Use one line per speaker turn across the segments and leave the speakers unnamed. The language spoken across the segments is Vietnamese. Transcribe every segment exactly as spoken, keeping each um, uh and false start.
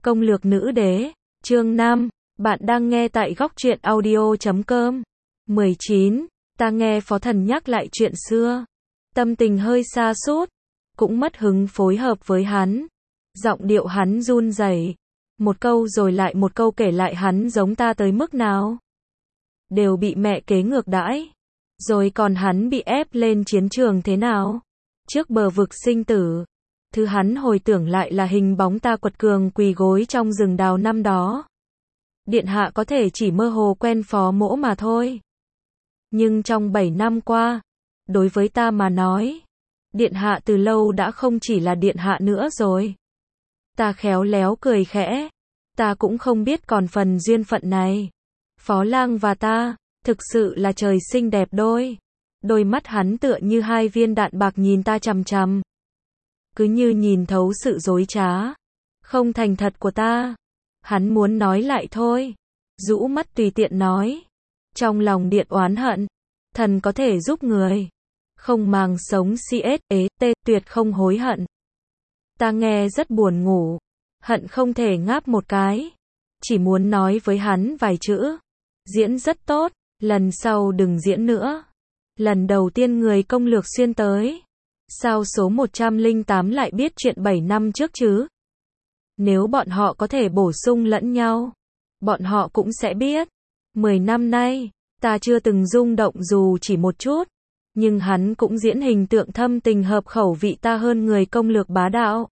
Công lược nữ đế, chương năm, bạn đang nghe tại góc truyện audio chấm com. mười chín, ta nghe phó thần nhắc lại chuyện xưa. Tâm tình hơi sa sút, cũng mất hứng phối hợp với hắn. Giọng điệu hắn run rẩy, một câu rồi lại một câu kể lại hắn giống ta tới mức nào. Đều bị mẹ kế ngược đãi. Rồi còn hắn bị ép lên chiến trường thế nào. Trước bờ vực sinh tử. Thứ hắn hồi tưởng lại là hình bóng ta quật cường quỳ gối trong rừng đào năm đó. Điện hạ có thể chỉ mơ hồ quen phó mỗ mà thôi. Nhưng trong bảy năm qua, đối với ta mà nói, điện hạ từ lâu đã không chỉ là điện hạ nữa rồi. Ta khéo léo cười khẽ. Ta cũng không biết còn phần duyên phận này. Phó lang và ta, thực sự là trời sinh đẹp đôi. Đôi mắt hắn tựa như hai viên đạn bạc nhìn ta chằm chằm. Cứ như nhìn thấu sự dối trá, không thành thật của ta. Hắn muốn nói lại thôi. Rũ mắt tùy tiện nói. Trong lòng điện oán hận. Thần có thể giúp người. Không màng sống cs ế tê tuyệt không hối hận. Ta nghe rất buồn ngủ. Hận không thể ngáp một cái. Chỉ muốn nói với hắn vài chữ. Diễn rất tốt. Lần sau đừng diễn nữa. Lần đầu tiên người công lược xuyên tới. Sao số một trăm lẻ tám lại biết chuyện bảy năm trước chứ? Nếu bọn họ có thể bổ sung lẫn nhau, bọn họ cũng sẽ biết. Mười năm nay, ta chưa từng rung động dù chỉ một chút. Nhưng hắn cũng diễn hình tượng thâm tình hợp khẩu vị ta hơn người công lược bá đạo.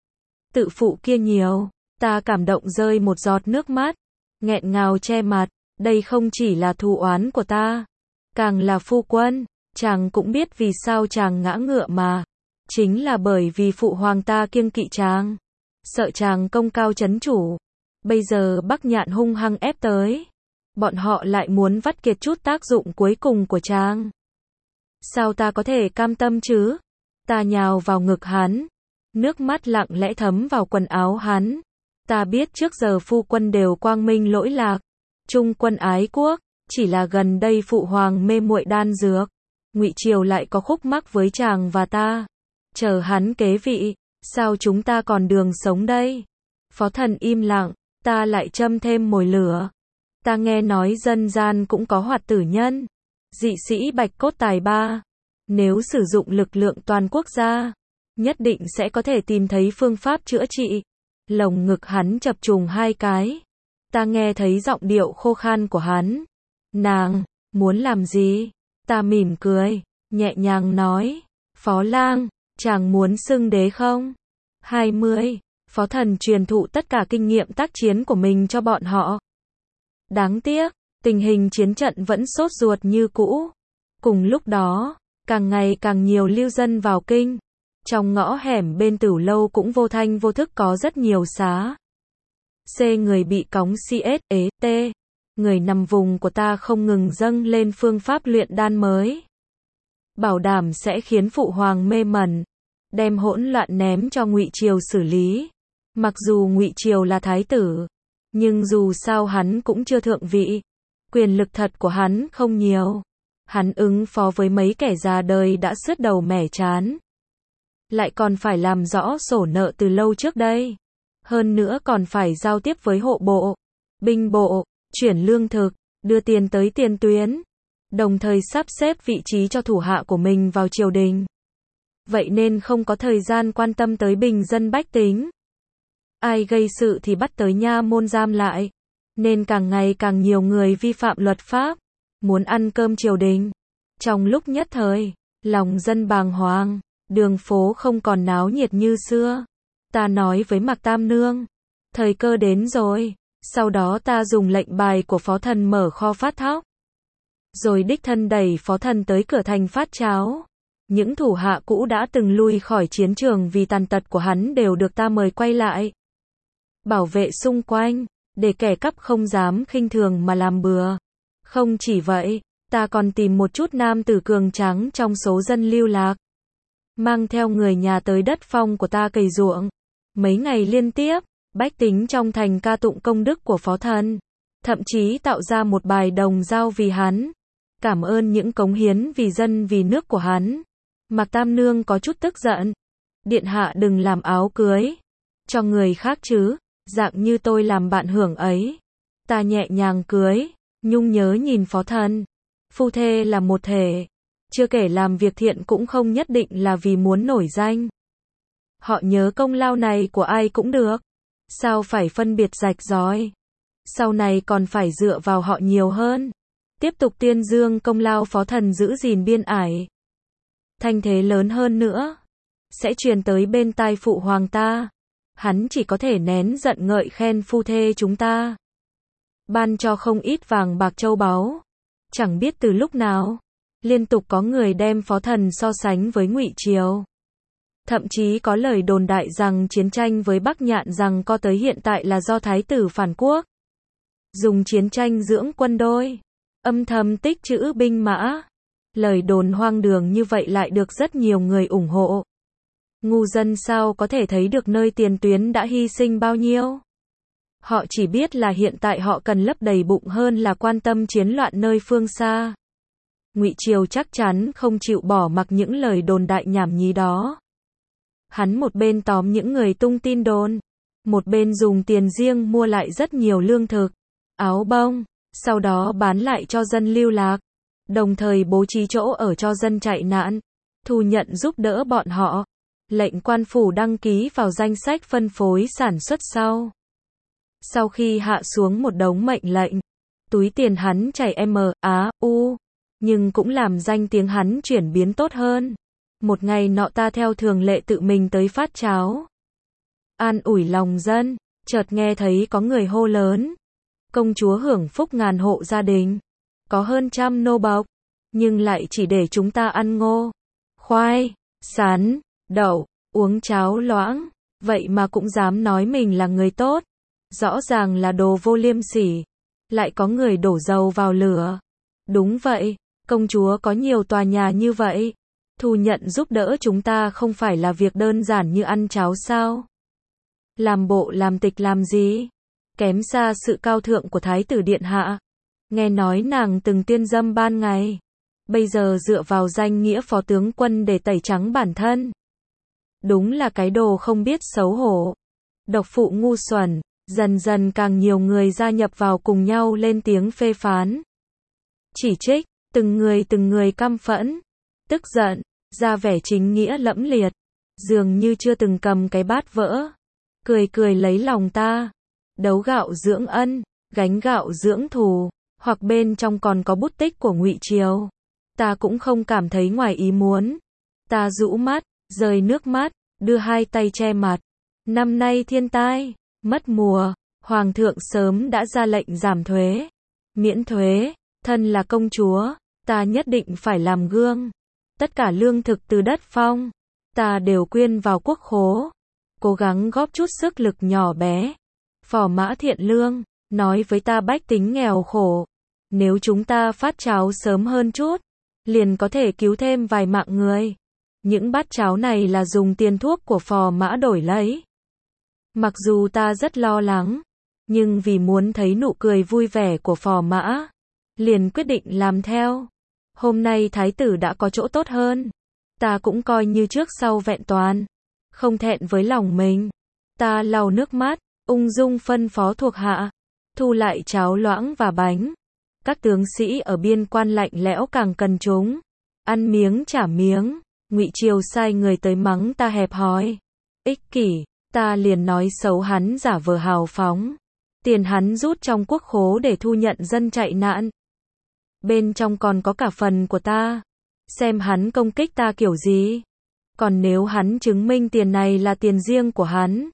Tự phụ kia nhiều, ta cảm động rơi một giọt nước mắt. Nghẹn ngào che mặt, đây không chỉ là thù oán của ta. Càng là phu quân. Chàng cũng biết vì sao chàng ngã ngựa mà. Chính là bởi vì phụ hoàng ta kiêng kỵ chàng. Sợ chàng công cao chấn chủ. Bây giờ Bắc Nhạn hung hăng ép tới. Bọn họ lại muốn vắt kiệt chút tác dụng cuối cùng của chàng. Sao ta có thể cam tâm chứ? Ta nhào vào ngực hắn. Nước mắt lặng lẽ thấm vào quần áo hắn. Ta biết trước giờ phu quân đều quang minh lỗi lạc. Trung quân ái quốc. Chỉ là gần đây phụ hoàng mê muội đan dược. Ngụy Triều lại có khúc mắc với chàng và ta. Chờ hắn kế vị, sao chúng ta còn đường sống đây? Phó thần im lặng, ta lại châm thêm mồi lửa. Ta nghe nói dân gian cũng có hoạt tử nhân. Dị sĩ bạch cốt tài ba. Nếu sử dụng lực lượng toàn quốc gia, nhất định sẽ có thể tìm thấy phương pháp chữa trị. Lồng ngực hắn chập trùng hai cái. Ta nghe thấy giọng điệu khô khan của hắn. Nàng, muốn làm gì? Ta mỉm cười, nhẹ nhàng nói, Phó lang, chàng muốn xưng đế không? hai mươi, Phó thần truyền thụ tất cả kinh nghiệm tác chiến của mình cho bọn họ. Đáng tiếc, tình hình chiến trận vẫn sốt ruột như cũ. Cùng lúc đó, càng ngày càng nhiều lưu dân vào kinh. Trong ngõ hẻm bên Tửu lâu cũng vô thanh vô thức có rất nhiều xá. C người bị cóng cs ế tê. Người nằm vùng của ta không ngừng dâng lên phương pháp luyện đan mới. Bảo đảm sẽ khiến phụ hoàng mê mẩn. Đem hỗn loạn ném cho Ngụy Triều xử lý. Mặc dù Ngụy Triều là thái tử, nhưng dù sao hắn cũng chưa thượng vị. Quyền lực thật của hắn không nhiều. Hắn ứng phó với mấy kẻ già đời đã sứt đầu mẻ chán. Lại còn phải làm rõ sổ nợ từ lâu trước đây. Hơn nữa còn phải giao tiếp với hộ bộ, binh bộ, chuyển lương thực, đưa tiền tới tiền tuyến, đồng thời sắp xếp vị trí cho thủ hạ của mình vào triều đình. Vậy nên không có thời gian quan tâm tới bình dân bách tính. Ai gây sự thì bắt tới nha môn giam lại. Nên càng ngày càng nhiều người vi phạm luật pháp, muốn ăn cơm triều đình. Trong lúc nhất thời, lòng dân bàng hoàng, đường phố không còn náo nhiệt như xưa. Ta nói với Mạc Tam Nương, thời cơ đến rồi. Sau đó ta dùng lệnh bài của phó thần mở kho phát thóc. Rồi đích thân đẩy phó thần tới cửa thành phát cháo. Những thủ hạ cũ đã từng lui khỏi chiến trường vì tàn tật của hắn đều được ta mời quay lại. Bảo vệ xung quanh, để kẻ cắp không dám khinh thường mà làm bừa. Không chỉ vậy, ta còn tìm một chút nam tử cường tráng trong số dân lưu lạc. Mang theo người nhà tới đất phong của ta cày ruộng. Mấy ngày liên tiếp, bách tính trong thành ca tụng công đức của phó thần. Thậm chí tạo ra một bài đồng dao vì hắn. Cảm ơn những cống hiến vì dân vì nước của hắn. Mạc Tam Nương có chút tức giận. Điện hạ đừng làm áo cưới cho người khác chứ. dạng như tôi làm bạn hưởng ấy. Ta nhẹ nhàng cười, nhung nhớ nhìn phó thần. Phu thê là một thể. Chưa kể làm việc thiện cũng không nhất định là vì muốn nổi danh. Họ nhớ công lao này của ai cũng được. Sao phải phân biệt rạch ròi? Sau này còn phải dựa vào họ nhiều hơn. Tiếp tục tuyên dương công lao phó thần giữ gìn biên ải. Thanh thế lớn hơn nữa. Sẽ truyền tới bên tai phụ hoàng ta. Hắn chỉ có thể nén giận ngợi khen phu thê chúng ta. Ban cho không ít vàng bạc châu báu. Chẳng biết từ lúc nào. Liên tục có người đem phó thần so sánh với Ngụy Triều. Thậm chí có lời đồn đại rằng chiến tranh với Bắc Nhạn rằng có tới hiện tại là do thái tử phản quốc. Dùng chiến tranh dưỡng quân đôi. Âm thầm tích trữ binh mã. Lời đồn hoang đường như vậy lại được rất nhiều người ủng hộ. Ngu dân sao có thể thấy được nơi tiền tuyến đã hy sinh bao nhiêu. Họ chỉ biết là hiện tại họ cần lấp đầy bụng hơn là quan tâm chiến loạn nơi phương xa. Ngụy Triều chắc chắn không chịu bỏ mặc những lời đồn đại nhảm nhí đó. Hắn một bên tóm những người tung tin đồn, một bên dùng tiền riêng mua lại rất nhiều lương thực, áo bông, sau đó bán lại cho dân lưu lạc, đồng thời bố trí chỗ ở cho dân chạy nạn, thu nhận giúp đỡ bọn họ, lệnh quan phủ đăng ký vào danh sách phân phối sản xuất sau. Sau khi hạ xuống một đống mệnh lệnh, túi tiền hắn chảy M, Á, U, nhưng cũng làm danh tiếng hắn chuyển biến tốt hơn. Một ngày nọ ta theo thường lệ tự mình tới phát cháo. An ủi lòng dân, chợt nghe thấy có người hô lớn. Công chúa hưởng phúc ngàn hộ gia đình. Có hơn trăm nô bộc, nhưng lại chỉ để chúng ta ăn ngô, khoai, sắn, đậu, uống cháo loãng. Vậy mà cũng dám nói mình là người tốt. Rõ ràng là đồ vô liêm sỉ. Lại có người đổ dầu vào lửa. Đúng vậy, công chúa có nhiều tòa nhà như vậy. Thu nhận giúp đỡ chúng ta không phải là việc đơn giản như ăn cháo sao? Làm bộ làm tịch làm gì? Kém xa sự cao thượng của Thái tử Điện Hạ. Nghe nói nàng từng tiên dâm ban ngày. Bây giờ dựa vào danh nghĩa phó tướng quân để tẩy trắng bản thân. Đúng là cái đồ không biết xấu hổ. Độc phụ ngu xuẩn. Dần dần càng nhiều người gia nhập vào cùng nhau lên tiếng phê phán. Chỉ trích, từng người từng người căm phẫn. Tức giận, ra vẻ chính nghĩa lẫm liệt, dường như chưa từng cầm cái bát vỡ, cười cười lấy lòng ta, đấu gạo dưỡng ân, gánh gạo dưỡng thù, hoặc bên trong còn có bút tích của Ngụy Triều. Ta cũng không cảm thấy ngoài ý muốn. Ta rũ mắt, rơi nước mắt, đưa hai tay che mặt. Năm nay thiên tai, mất mùa, Hoàng thượng sớm đã ra lệnh giảm thuế, miễn thuế, thân là công chúa, ta nhất định phải làm gương. Tất cả lương thực từ đất phong, ta đều quyên vào quốc khố, cố gắng góp chút sức lực nhỏ bé. Phò Mã Thiện Lương, nói với ta bách tính nghèo khổ, nếu chúng ta phát cháo sớm hơn chút, liền có thể cứu thêm vài mạng người. Những bát cháo này là dùng tiền thuốc của Phò Mã đổi lấy. Mặc dù ta rất lo lắng, nhưng vì muốn thấy nụ cười vui vẻ của Phò Mã, liền quyết định làm theo. Hôm nay thái tử đã có chỗ tốt hơn. Ta cũng coi như trước sau vẹn toàn. Không thẹn với lòng mình. Ta lau nước mắt, ung dung phân phó thuộc hạ. Thu lại cháo loãng và bánh. Các tướng sĩ ở biên quan lạnh lẽo càng cần chúng. Ăn miếng trả miếng. Ngụy Triều sai người tới mắng ta hẹp hòi, ích kỷ. Ta liền nói xấu hắn giả vờ hào phóng. Tiền hắn rút trong quốc khố để thu nhận dân chạy nạn. Bên trong còn có cả phần của ta. Xem hắn công kích ta kiểu gì. Còn nếu hắn chứng minh tiền này là tiền riêng của hắn,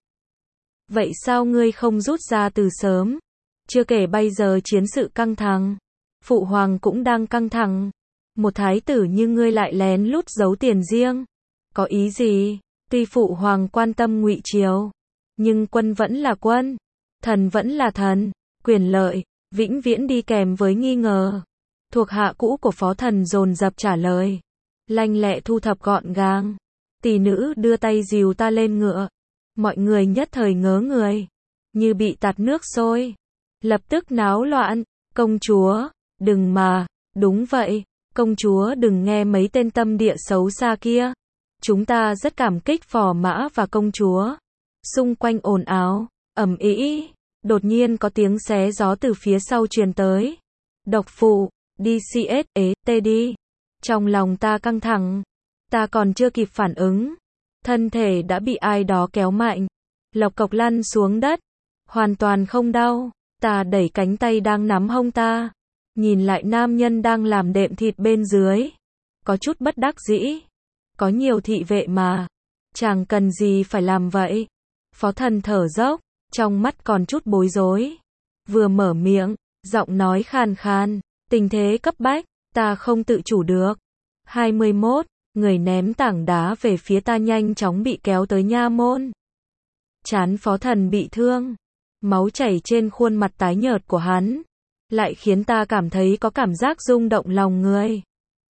vậy sao ngươi không rút ra từ sớm? Chưa kể bây giờ chiến sự căng thẳng, phụ hoàng cũng đang căng thẳng. Một thái tử như ngươi lại lén lút giấu tiền riêng. Có ý gì? Tuy phụ hoàng quan tâm Ngụy Triều, nhưng quân vẫn là quân, thần vẫn là thần. Quyền lợi vĩnh viễn đi kèm với nghi ngờ. Thuộc hạ cũ của phó thần dồn dập trả lời, lanh lẹ thu thập gọn gàng. Tỷ nữ đưa tay dìu ta lên ngựa. Mọi người nhất thời ngớ người, như bị tạt nước sôi, lập tức náo loạn. Công chúa, đừng mà. Đúng vậy, công chúa đừng nghe mấy tên tâm địa xấu xa kia. Chúng ta rất cảm kích Phò Mã và công chúa. Xung quanh ồn ào, Ầm ĩ, đột nhiên có tiếng xé gió từ phía sau truyền tới. Độc phụ, đi xê ét ế, tê đi. Trong lòng ta căng thẳng, ta còn chưa kịp phản ứng, thân thể đã bị ai đó kéo mạnh, lộc cộc lăn xuống đất, hoàn toàn không đau, ta đẩy cánh tay đang nắm hông ta, nhìn lại nam nhân đang làm đệm thịt bên dưới, có chút bất đắc dĩ, có nhiều thị vệ mà, chàng cần gì phải làm vậy? Phó Thần thở dốc, trong mắt còn chút bối rối, vừa mở miệng, giọng nói khàn khàn, tình thế cấp bách, ta không tự chủ được. hai mươi mốt, người ném tảng đá về phía ta nhanh chóng bị kéo tới nha môn. Trán Phó Thần bị thương, máu chảy trên khuôn mặt tái nhợt của hắn, lại khiến ta cảm thấy có cảm giác rung động lòng người.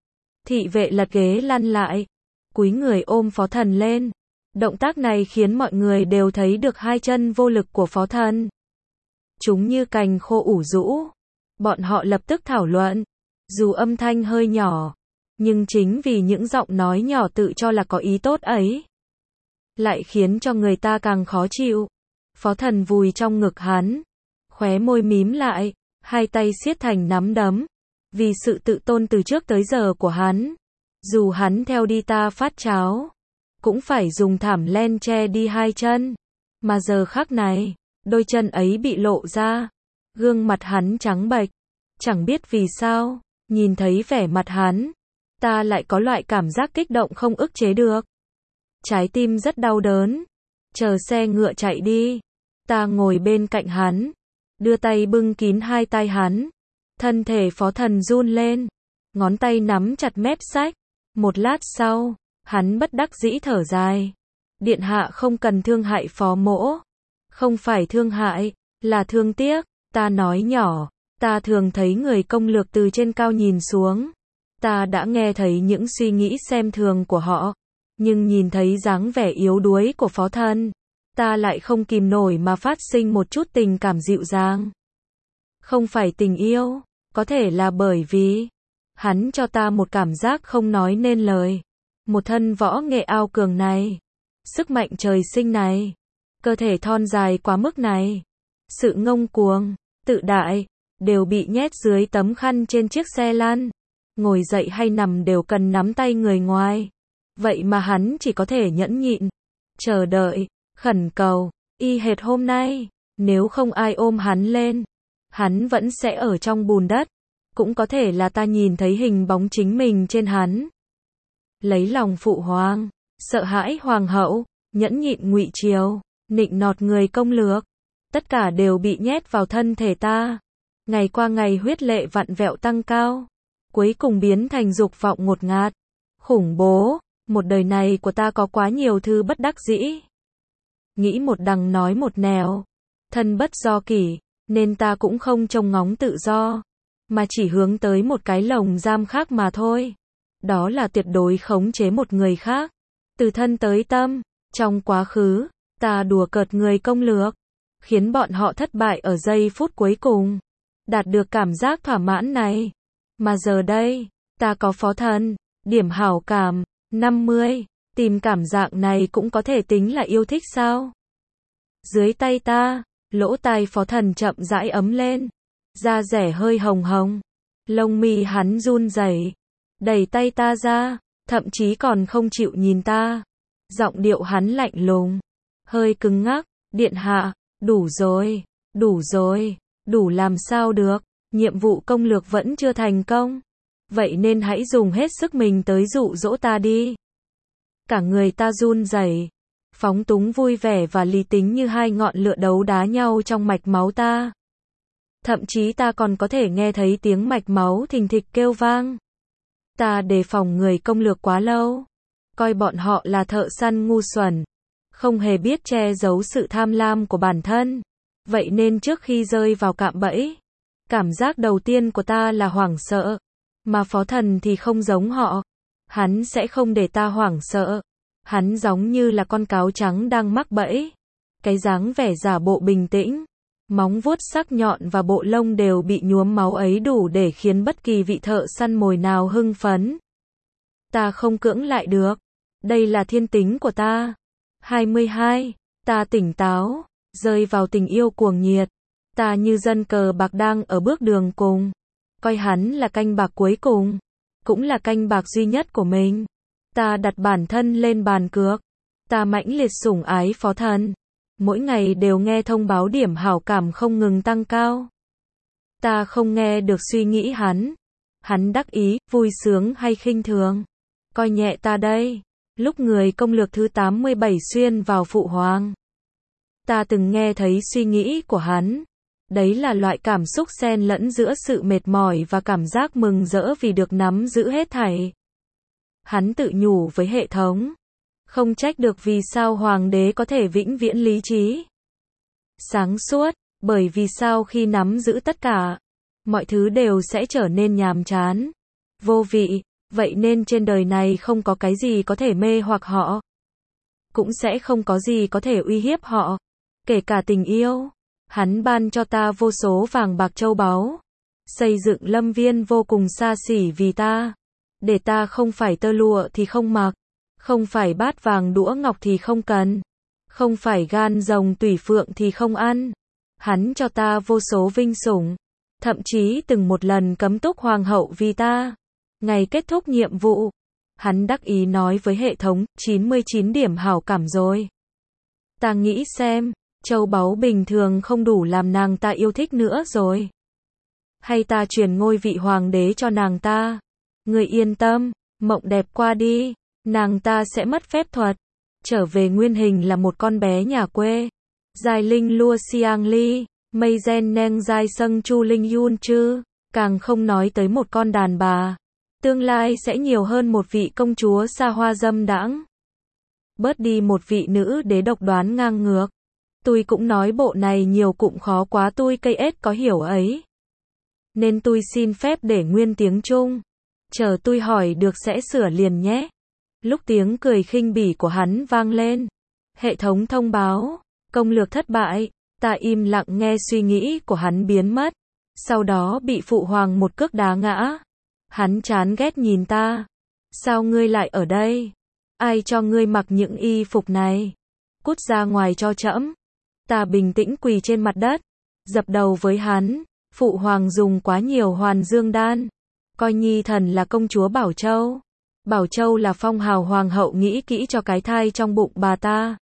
Thị vệ lật ghế lăn lại, cúi người ôm Phó Thần lên. Động tác này khiến mọi người đều thấy được hai chân vô lực của Phó Thần. Chúng như cành khô ủ rũ. Bọn họ lập tức thảo luận, dù âm thanh hơi nhỏ, nhưng chính vì những giọng nói nhỏ tự cho là có ý tốt ấy, lại khiến cho người ta càng khó chịu. Phó Thần vùi trong ngực hắn, khóe môi mím lại, hai tay siết thành nắm đấm. Vì sự tự tôn từ trước tới giờ của hắn, dù hắn theo đi ta phát cháo, cũng phải dùng thảm len che đi hai chân. Mà giờ khắc này, đôi chân ấy bị lộ ra, gương mặt hắn trắng bệch, chẳng biết vì sao, nhìn thấy vẻ mặt hắn, ta lại có loại cảm giác kích động không ức chế được. Trái tim rất đau đớn. Chờ xe ngựa chạy đi, ta ngồi bên cạnh hắn, đưa tay bưng kín hai tay hắn. Thân thể Phó Thần run lên, ngón tay nắm chặt mép xách. Một lát sau, hắn bất đắc dĩ thở dài. Điện hạ không cần thương hại Phó mỗ. Không phải thương hại, là thương tiếc. Ta nói nhỏ, ta thường thấy người công lược từ trên cao nhìn xuống. Ta đã nghe thấy những suy nghĩ xem thường của họ. Nhưng nhìn thấy dáng vẻ yếu đuối của Phó Thần, ta lại không kìm nổi mà phát sinh một chút tình cảm dịu dàng. Không phải tình yêu, có thể là bởi vì hắn cho ta một cảm giác không nói nên lời. Một thân võ nghệ ao cường này, sức mạnh trời sinh này, cơ thể thon dài quá mức này, sự ngông cuồng, tự đại, đều bị nhét dưới tấm khăn trên chiếc xe lăn. Ngồi dậy hay nằm đều cần nắm tay người ngoài. Vậy mà hắn chỉ có thể nhẫn nhịn, chờ đợi, khẩn cầu, y hệt hôm nay, nếu không ai ôm hắn lên, hắn vẫn sẽ ở trong bùn đất. Cũng có thể là ta nhìn thấy hình bóng chính mình trên hắn. Lấy lòng phụ hoàng, sợ hãi hoàng hậu, nhẫn nhịn ngụy triều, nịnh nọt người công lược, tất cả đều bị nhét vào thân thể ta. Ngày qua ngày huyết lệ vặn vẹo tăng cao, cuối cùng biến thành dục vọng ngột ngạt, khủng bố. Một đời này của ta có quá nhiều thứ bất đắc dĩ. Nghĩ một đằng nói một nẻo, thân bất do kỷ, nên ta cũng không trông ngóng tự do, mà chỉ hướng tới một cái lồng giam khác mà thôi. Đó là tuyệt đối khống chế một người khác, từ thân tới tâm. Trong quá khứ, ta đùa cợt người công lược, khiến bọn họ thất bại ở giây phút cuối cùng, đạt được cảm giác thỏa mãn này. Mà giờ đây, ta có Phó Thần, điểm hảo cảm năm mươi, tìm cảm giác này cũng có thể tính là yêu thích sao? Dưới tay ta, lỗ tai Phó Thần chậm rãi ấm lên, da rẻ hơi hồng hồng, lông mi hắn run rẩy, đẩy tay ta ra, thậm chí còn không chịu nhìn ta. Giọng điệu hắn lạnh lùng, hơi cứng ngắc, điện hạ, đủ rồi, đủ rồi, đủ làm sao được, nhiệm vụ công lược vẫn chưa thành công. Vậy nên hãy dùng hết sức mình tới dụ dỗ ta đi. Cả người ta run rẩy, phóng túng vui vẻ và lý tính như hai ngọn lửa đấu đá nhau trong mạch máu ta. Thậm chí ta còn có thể nghe thấy tiếng mạch máu thình thịch kêu vang. Ta đề phòng người công lược quá lâu, coi bọn họ là thợ săn ngu xuẩn, không hề biết che giấu sự tham lam của bản thân. Vậy nên trước khi rơi vào cạm bẫy, cảm giác đầu tiên của ta là hoảng sợ. Mà Phó Thần thì không giống họ. Hắn sẽ không để ta hoảng sợ. Hắn giống như là con cáo trắng đang mắc bẫy. Cái dáng vẻ giả bộ bình tĩnh, móng vuốt sắc nhọn và bộ lông đều bị nhuốm máu ấy đủ để khiến bất kỳ vị thợ săn mồi nào hưng phấn. Ta không cưỡng lại được. Đây là thiên tính của ta. hai mươi hai. Ta tỉnh táo, rơi vào tình yêu cuồng nhiệt. Ta như dân cờ bạc đang ở bước đường cùng, coi hắn là canh bạc cuối cùng, cũng là canh bạc duy nhất của mình. Ta đặt bản thân lên bàn cược, ta mãnh liệt sủng ái Phó Thần, mỗi ngày đều nghe thông báo điểm hảo cảm không ngừng tăng cao. Ta không nghe được suy nghĩ hắn, hắn đắc ý, vui sướng hay khinh thường, coi nhẹ ta đây. Lúc người công lược thứ tám mươi bảy xuyên vào Phụ Hoàng, ta từng nghe thấy suy nghĩ của hắn. Đấy là loại cảm xúc xen lẫn giữa sự mệt mỏi và cảm giác mừng rỡ vì được nắm giữ hết thảy. Hắn tự nhủ với hệ thống, không trách được vì sao hoàng đế có thể vĩnh viễn lý trí, sáng suốt, bởi vì sao khi nắm giữ tất cả, mọi thứ đều sẽ trở nên nhàm chán, vô vị, vậy nên trên đời này không có cái gì có thể mê hoặc họ, cũng sẽ không có gì có thể uy hiếp họ, kể cả tình yêu. Hắn ban cho ta vô số vàng bạc châu báu, xây dựng lâm viên vô cùng xa xỉ vì ta, để ta không phải tơ lụa thì không mặc, không phải bát vàng đũa ngọc thì không cần, không phải gan rồng tủy phượng thì không ăn. Hắn cho ta vô số vinh sủng, thậm chí từng một lần cấm túc hoàng hậu vì ta. Ngày kết thúc nhiệm vụ, hắn đắc ý nói với hệ thống, chín mươi chín điểm hảo cảm rồi. Ta nghĩ xem, châu báu bình thường không đủ làm nàng ta yêu thích nữa rồi. Hay ta truyền ngôi vị hoàng đế cho nàng ta. Người yên tâm, mộng đẹp qua đi, nàng ta sẽ mất phép thuật, trở về nguyên hình là một con bé nhà quê. Giai linh lua xiang ly, mây gen neng giai sâng chu linh yun chư, càng không nói tới một con đàn bà. Tương lai sẽ nhiều hơn một vị công chúa xa hoa dâm đãng, bớt đi một vị nữ đế độc đoán ngang ngược. Tôi cũng nói bộ này nhiều cụm khó quá, tôi cây ết có hiểu ấy. Nên tôi xin phép để nguyên tiếng Trung. Chờ tôi hỏi được sẽ sửa liền nhé. Lúc tiếng cười khinh bỉ của hắn vang lên, hệ thống thông báo, công lược thất bại, ta im lặng nghe suy nghĩ của hắn biến mất. Sau đó bị Phụ Hoàng một cước đá ngã. Hắn chán ghét nhìn ta. Sao ngươi lại ở đây? Ai cho ngươi mặc những y phục này? Cút ra ngoài cho trẫm. Ta bình tĩnh quỳ trên mặt đất, dập đầu với hắn. Phụ Hoàng dùng quá nhiều hoàn dương đan, coi nhi thần là công chúa Bảo Châu. Bảo Châu là phong hào hoàng hậu, nghĩ kỹ cho cái thai trong bụng bà ta.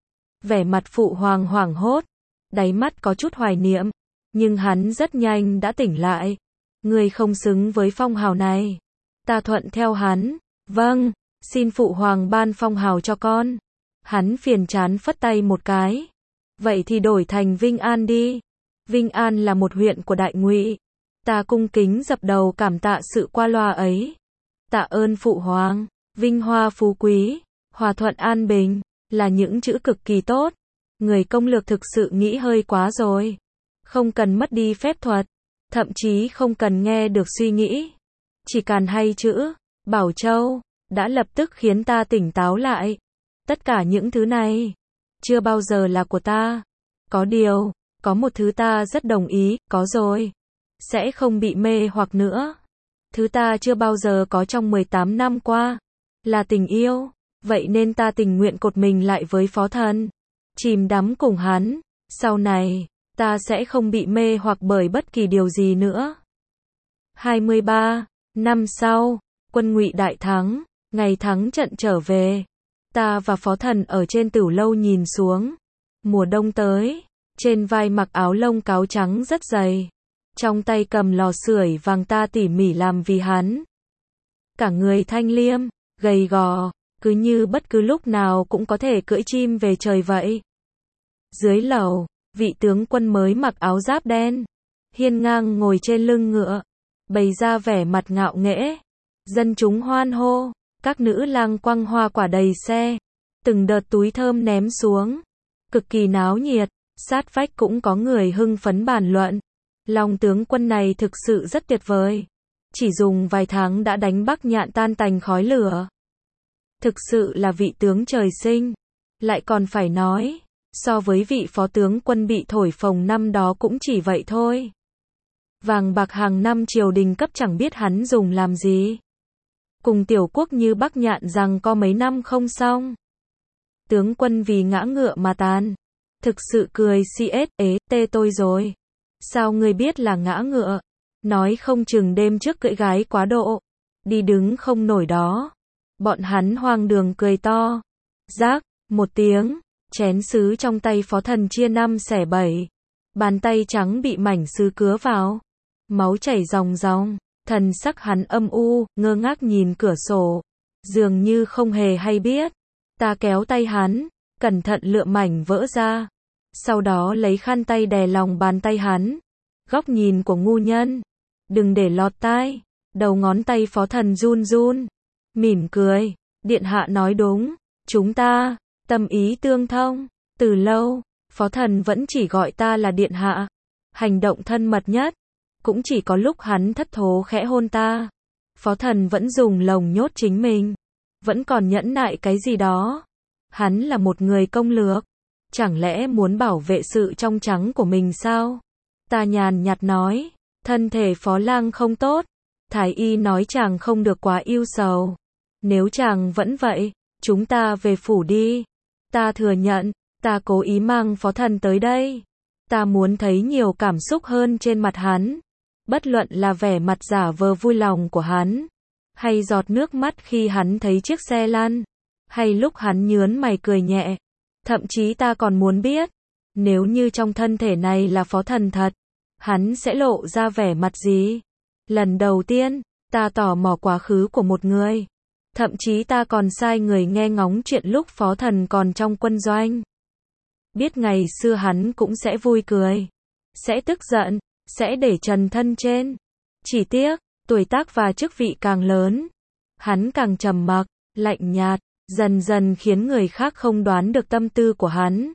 Vẻ mặt Phụ Hoàng hoảng hốt, đáy mắt có chút hoài niệm, nhưng hắn rất nhanh đã tỉnh lại. Người không xứng với phong hào này. Ta thuận theo hắn. Vâng, xin Phụ Hoàng ban phong hào cho con. Hắn phiền chán phất tay một cái. Vậy thì đổi thành Vinh An đi. Vinh An là một huyện của Đại Ngụy. Ta cung kính dập đầu cảm tạ sự qua loa ấy. Tạ ơn Phụ Hoàng. Vinh hoa phú quý, hòa thuận an bình, là những chữ cực kỳ tốt. Người công lược thực sự nghĩ hơi quá rồi. Không cần mất đi phép thuật, thậm chí không cần nghe được suy nghĩ. Chỉ cần hay chữ, Bảo Châu, đã lập tức khiến ta tỉnh táo lại. Tất cả những thứ này, chưa bao giờ là của ta. Có điều, có một thứ ta rất đồng ý, có rồi. Sẽ không bị mê hoặc nữa. Thứ ta chưa bao giờ có trong mười tám năm qua. Là tình yêu. Vậy nên ta tình nguyện cột mình lại với Phó Thần. Chìm đắm cùng hắn. Sau này, ta sẽ không bị mê hoặc bởi bất kỳ điều gì nữa. hai mươi ba năm sau, quân Ngụy đại thắng. Ngày thắng trận trở về. Ta và Phó Thần ở trên tửu lâu nhìn xuống. Mùa đông tới. Trên vai mặc áo lông cáo trắng rất dày. Trong tay cầm lò sưởi vàng, ta tỉ mỉ làm vì hắn. Cả người thanh liêm, gầy gò, cứ như bất cứ lúc nào cũng có thể cưỡi chim về trời vậy. Dưới lầu, vị tướng quân mới mặc áo giáp đen, hiên ngang ngồi trên lưng ngựa, bày ra vẻ mặt ngạo nghễ. Dân chúng hoan hô, các nữ lang quăng hoa quả đầy xe, từng đợt túi thơm ném xuống, cực kỳ náo nhiệt. Sát vách cũng có người hưng phấn bàn luận. Lòng tướng quân này thực sự rất tuyệt vời. Chỉ dùng vài tháng đã đánh Bắc Nhạn tan tành khói lửa. Thực sự là vị tướng trời sinh. Lại còn phải nói, so với vị phó tướng quân bị thổi phồng năm đó cũng chỉ vậy thôi. Vàng bạc hàng năm triều đình cấp chẳng biết hắn dùng làm gì. Cùng tiểu quốc như Bắc Nhạn rằng có mấy năm không xong. Tướng quân vì ngã ngựa mà tàn. Thực sự cười cs ế, tê tôi rồi. Sao ngươi biết là ngã ngựa? Nói không chừng đêm trước cưỡi gái quá độ. Đi đứng không nổi đó. Bọn hắn hoang đường cười to. Rác, một tiếng, chén sứ trong tay phó thần chia năm xẻ bảy. Bàn tay trắng bị mảnh sứ cứa vào. Máu chảy ròng ròng, thần sắc hắn âm u, ngơ ngác nhìn cửa sổ. Dường như không hề hay biết. Ta kéo tay hắn, cẩn thận lựa mảnh vỡ ra. Sau đó lấy khăn tay đè lòng bàn tay hắn. Góc nhìn của ngu nhân. Đừng để lọt tai. Đầu ngón tay phó thần run run. Mỉm cười. Điện hạ nói đúng. Chúng ta, tâm ý tương thông. Từ lâu, phó thần vẫn chỉ gọi ta là điện hạ. Hành động thân mật nhất. Cũng chỉ có lúc hắn thất thố khẽ hôn ta. Phó thần vẫn dùng lồng nhốt chính mình. Vẫn còn nhẫn nại cái gì đó. Hắn là một người công lược. Chẳng lẽ muốn bảo vệ sự trong trắng của mình sao? Ta nhàn nhạt nói. Thân thể phó lang không tốt. Thái y nói chàng không được quá ưu sầu. Nếu chàng vẫn vậy, chúng ta về phủ đi. Ta thừa nhận, ta cố ý mang phó thần tới đây. Ta muốn thấy nhiều cảm xúc hơn trên mặt hắn. Bất luận là vẻ mặt giả vờ vui lòng của hắn, hay giọt nước mắt khi hắn thấy chiếc xe lăn, hay lúc hắn nhớn mày cười nhẹ. Thậm chí ta còn muốn biết, nếu như trong thân thể này là phó thần thật, hắn sẽ lộ ra vẻ mặt gì? Lần đầu tiên, ta tò mò quá khứ của một người. Thậm chí ta còn sai người nghe ngóng chuyện lúc phó thần còn trong quân doanh. Biết ngày xưa hắn cũng sẽ vui cười, sẽ tức giận, sẽ để trần thân trên. Chỉ tiếc, tuổi tác và chức vị càng lớn, hắn càng trầm mặc, lạnh nhạt, dần dần khiến người khác không đoán được tâm tư của hắn.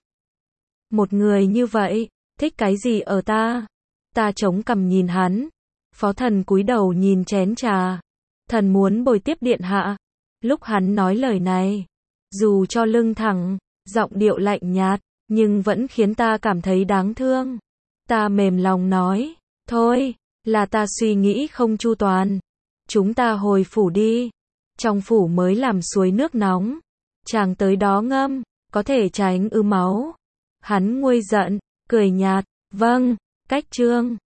Một người như vậy, thích cái gì ở ta? Ta chống cằm nhìn hắn. Phó thần cúi đầu nhìn chén trà. Thần muốn bồi tiếp điện hạ. Lúc hắn nói lời này, dù cho lưng thẳng, giọng điệu lạnh nhạt, nhưng vẫn khiến ta cảm thấy đáng thương. Ta mềm lòng nói, thôi, là ta suy nghĩ không chu toàn. Chúng ta hồi phủ đi. Trong phủ mới làm suối nước nóng. Chàng tới đó ngâm, có thể tránh ứ máu. Hắn nguôi giận, cười nhạt, vâng, cách trương.